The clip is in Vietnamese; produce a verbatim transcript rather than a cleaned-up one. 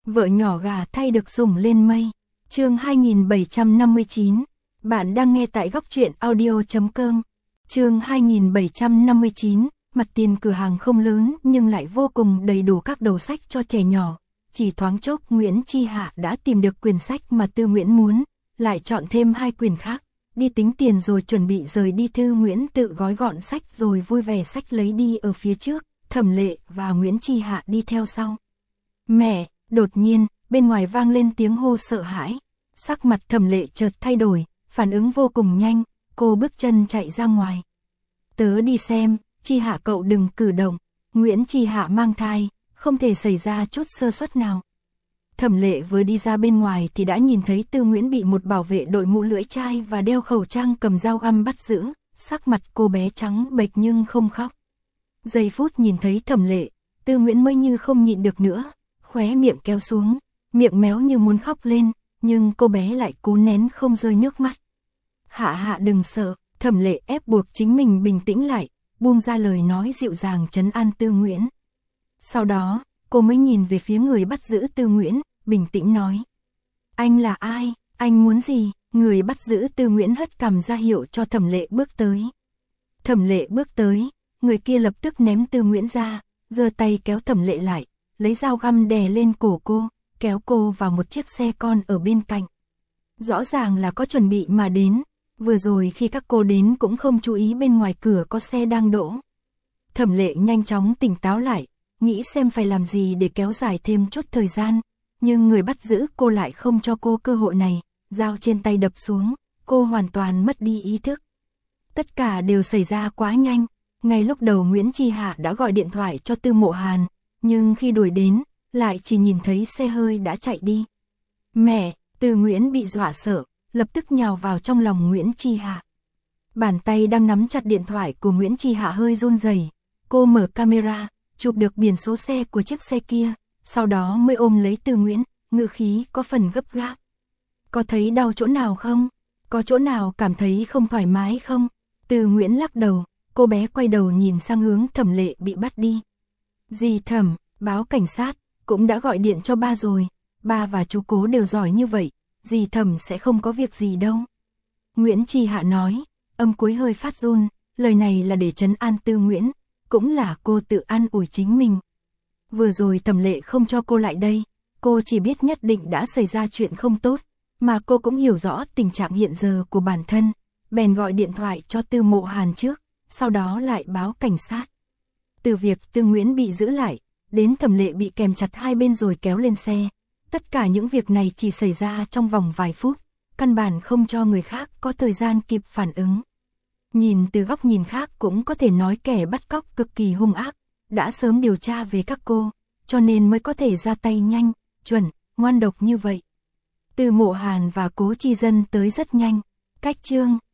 Vợ nhỏ gà thay được sủng lên mây. Chương hai nghìn bảy trăm năm mươi chín. Bạn đang nghe tại góc truyện audio chấm com. Chương hai nghìn bảy trăm năm mươi chín. Mặt tiền cửa hàng không lớn nhưng lại vô cùng đầy đủ các đầu sách cho trẻ nhỏ. Chỉ thoáng chốc Nguyễn Chi Hạ đã tìm được quyển sách mà Tư Nguyễn muốn, lại chọn thêm hai quyển khác. Đi tính tiền rồi chuẩn bị rời đi. Thư Nguyễn tự gói gọn sách rồi vui vẻ xách lấy đi ở phía trước, Thẩm Lệ và Nguyễn Chi Hạ đi theo sau. Mẹ! Đột nhiên, bên ngoài vang lên tiếng hô sợ hãi. Sắc mặt Thẩm Lệ chợt thay đổi, phản ứng vô cùng nhanh, cô bước chân chạy ra ngoài. Tớ đi xem, Chi Hạ cậu đừng cử động, Nguyễn Chi Hạ mang thai, không thể xảy ra chút sơ suất nào. Thẩm Lệ vừa đi ra bên ngoài thì đã nhìn thấy Tư Nguyễn bị một bảo vệ đội mũ lưỡi chai và đeo khẩu trang cầm dao găm bắt giữ, sắc mặt cô bé trắng bệch nhưng không khóc. Giây phút nhìn thấy Thẩm Lệ, Tư Nguyễn mới như không nhịn được nữa, khóe miệng kéo xuống, miệng méo như muốn khóc lên, nhưng cô bé lại cố nén không rơi nước mắt. Hạ Hạ đừng sợ, Thẩm Lệ ép buộc chính mình bình tĩnh lại, buông ra lời nói dịu dàng trấn an Tư Nguyễn. Sau đó, cô mới nhìn về phía người bắt giữ Tư Nguyễn, bình tĩnh nói. Anh là ai, anh muốn gì? Người bắt giữ Tư Nguyễn hất cằm ra hiệu cho Thẩm Lệ bước tới. Thẩm Lệ bước tới, người kia lập tức ném Tư Nguyễn ra, giơ tay kéo Thẩm Lệ lại, lấy dao găm đè lên cổ cô, kéo cô vào một chiếc xe con ở bên cạnh. Rõ ràng là có chuẩn bị mà đến, vừa rồi khi các cô đến cũng không chú ý bên ngoài cửa có xe đang đỗ. Thẩm Lệ nhanh chóng tỉnh táo lại, nghĩ xem phải làm gì để kéo dài thêm chút thời gian, nhưng người bắt giữ cô lại không cho cô cơ hội này, dao trên tay đập xuống, cô hoàn toàn mất đi ý thức. Tất cả đều xảy ra quá nhanh, ngay lúc đầu Nguyễn Chi Hạ đã gọi điện thoại cho Tư Mộ Hàn, nhưng khi đuổi đến, lại chỉ nhìn thấy xe hơi đã chạy đi. Mẹ! Tư Nguyễn bị dọa sợ, lập tức nhào vào trong lòng Nguyễn Chi Hạ. Bàn tay đang nắm chặt điện thoại của Nguyễn Chi Hạ hơi run rẩy. Cô mở camera, chụp được biển số xe của chiếc xe kia, sau đó mới ôm lấy Tư Nguyễn, ngữ khí có phần gấp gáp. Có thấy đau chỗ nào không? Có chỗ nào cảm thấy không thoải mái không? Tư Nguyễn lắc đầu, cô bé quay đầu nhìn sang hướng Thẩm Lệ bị bắt đi. Dì Thẩm, báo cảnh sát, cũng đã gọi điện cho ba rồi, ba và chú Cố đều giỏi như vậy, dì Thẩm sẽ không có việc gì đâu. Nguyễn Chi Hạ nói, âm cuối hơi phát run, lời này là để trấn an Tư Nguyễn, cũng là cô tự an ủi chính mình. Vừa rồi Thẩm Lệ không cho cô lại đây, cô chỉ biết nhất định đã xảy ra chuyện không tốt, mà cô cũng hiểu rõ tình trạng hiện giờ của bản thân, bèn gọi điện thoại cho Tư Mộ Hàn trước, sau đó lại báo cảnh sát. Từ việc Tư Nguyễn bị giữ lại, đến Thẩm Lệ bị kèm chặt hai bên rồi kéo lên xe, tất cả những việc này chỉ xảy ra trong vòng vài phút, căn bản không cho người khác có thời gian kịp phản ứng. Nhìn từ góc nhìn khác cũng có thể nói kẻ bắt cóc cực kỳ hung ác, đã sớm điều tra về các cô, cho nên mới có thể ra tay nhanh, chuẩn, ngoan độc như vậy. Tư Mộ Hàn và Cố Chi Dân tới rất nhanh, cách chương